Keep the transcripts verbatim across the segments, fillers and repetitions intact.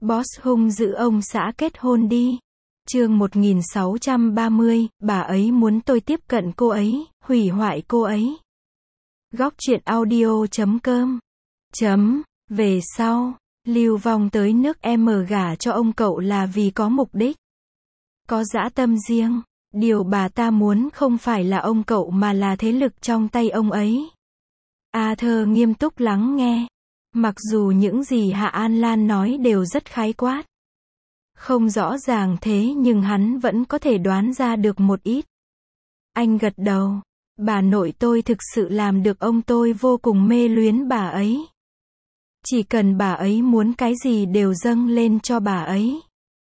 Boss hung dữ ông xã kết hôn đi. Chương một nghìn sáu trăm ba mươi, bà ấy muốn tôi tiếp cận cô ấy, hủy hoại cô ấy. Góc truyện audio chấm com chấm Về sau, Lưu Vong tới nước M gả cho ông cậu là vì có mục đích, có dã tâm riêng. Điều bà ta muốn không phải là ông cậu mà là thế lực trong tay ông ấy. Arthur nghiêm túc lắng nghe. Mặc dù những gì Hạ An Lan nói đều rất khái quát, không rõ ràng thế nhưng hắn vẫn có thể đoán ra được một ít. Anh gật đầu. Bà nội tôi thực sự làm được, ông tôi vô cùng mê luyến bà ấy. Chỉ cần bà ấy muốn cái gì đều dâng lên cho bà ấy.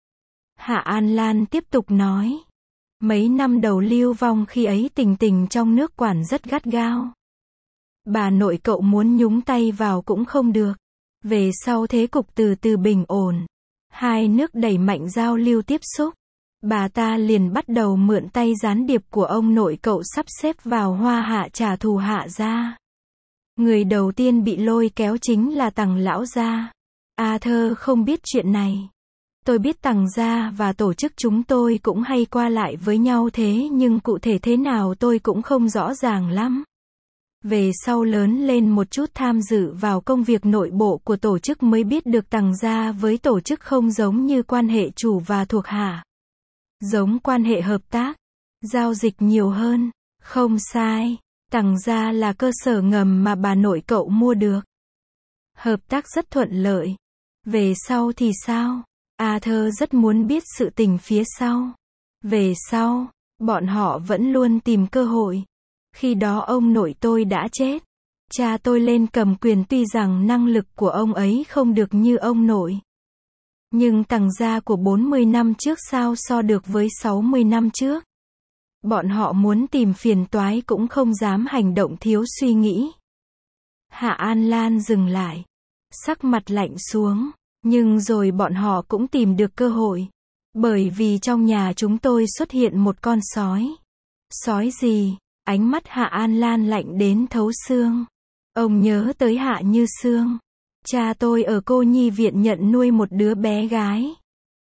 Hạ An Lan tiếp tục nói. Mấy năm đầu Lưu Vong khi ấy tình tình trong nước quản rất gắt gao. Bà nội cậu muốn nhúng tay vào cũng không được. Về sau thế cục từ từ bình ổn. Hai nước đẩy mạnh giao lưu tiếp xúc. Bà ta liền bắt đầu mượn tay gián điệp của ông nội cậu sắp xếp vào Hoa Hạ trả thù Hạ gia. Người đầu tiên bị lôi kéo chính là Tằng lão gia. Arthur không biết chuyện này. Tôi biết Tằng gia và tổ chức chúng tôi cũng hay qua lại với nhau thế nhưng cụ thể thế nào tôi cũng không rõ ràng lắm. Về sau lớn lên một chút tham dự vào công việc nội bộ của tổ chức mới biết được Tằng gia với tổ chức không giống như quan hệ chủ và thuộc hạ. Giống quan hệ hợp tác, giao dịch nhiều hơn. Không sai, Tằng gia là cơ sở ngầm mà bà nội cậu mua được. Hợp tác rất thuận lợi. Về sau thì sao? Arthur rất muốn biết sự tình phía sau. Về sau, bọn họ vẫn luôn tìm cơ hội. Khi đó ông nội tôi đã chết. Cha tôi lên cầm quyền tuy rằng năng lực của ông ấy không được như ông nội. Nhưng Tằng gia của bốn mươi năm trước sao so được với sáu mươi năm trước. Bọn họ muốn tìm phiền toái cũng không dám hành động thiếu suy nghĩ. Hạ An Lan dừng lại. Sắc mặt lạnh xuống. Nhưng rồi bọn họ cũng tìm được cơ hội. Bởi vì trong nhà chúng tôi xuất hiện một con sói. Sói gì? Ánh mắt Hạ An Lan lạnh đến thấu xương. Ông nhớ tới Hạ Như Sương. Cha tôi ở cô nhi viện nhận nuôi một đứa bé gái.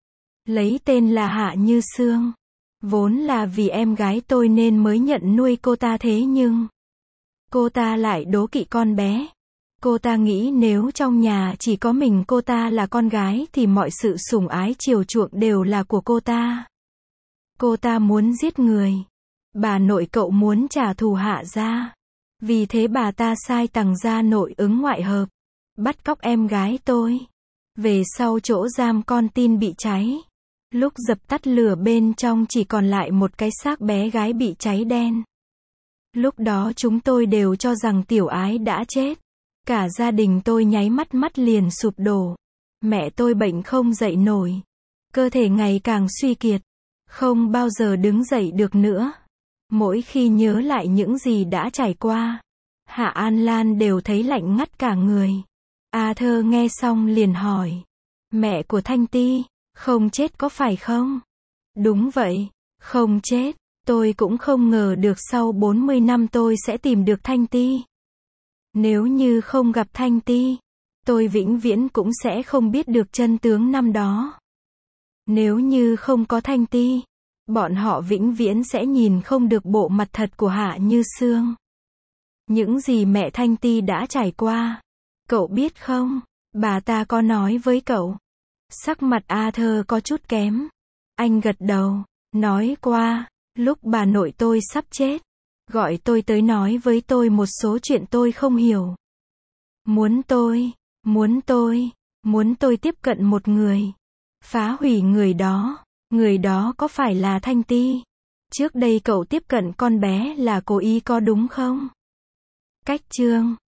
Lấy tên là Hạ Như Sương. Vốn là vì em gái tôi nên mới nhận nuôi cô ta thế nhưng cô ta lại đố kỵ con bé. Cô ta nghĩ nếu trong nhà chỉ có mình cô ta là con gái thì mọi sự sủng ái chiều chuộng đều là của cô ta. Cô ta muốn giết người. Bà nội cậu muốn trả thù Hạ gia. Vì thế bà ta sai Tằng gia nội ứng ngoại hợp. Bắt cóc em gái tôi. Về sau chỗ giam con tin bị cháy. Lúc dập tắt lửa bên trong chỉ còn lại một cái xác bé gái bị cháy đen. Lúc đó chúng tôi đều cho rằng tiểu ái đã chết. Cả gia đình tôi nháy mắt mắt liền sụp đổ. Mẹ tôi bệnh không dậy nổi. Cơ thể ngày càng suy kiệt. Không bao giờ đứng dậy được nữa. Mỗi khi nhớ lại những gì đã trải qua, Hạ An Lan đều thấy lạnh ngắt cả người. Arthur nghe xong liền hỏi. Mẹ của Thanh Ti, không chết có phải không? Đúng vậy, không chết. Tôi cũng không ngờ được sau bốn mươi năm tôi sẽ tìm được Thanh Ti. Nếu như không gặp Thanh Ti, tôi vĩnh viễn cũng sẽ không biết được chân tướng năm đó. Nếu như không có Thanh Ti, bọn họ vĩnh viễn sẽ nhìn không được bộ mặt thật của Hạ Như Sương. Những gì mẹ Thanh Ti đã trải qua, cậu biết không? Bà ta có nói với cậu. Sắc mặt Arthur có chút kém. Anh gật đầu, nói qua, lúc bà nội tôi sắp chết, gọi tôi tới nói với tôi một số chuyện tôi không hiểu. Muốn tôi, muốn tôi, muốn tôi tiếp cận một người, phá hủy người đó. Người đó có phải là Thanh Ti? Trước đây cậu tiếp cận con bé là cố ý có đúng không? Cách chương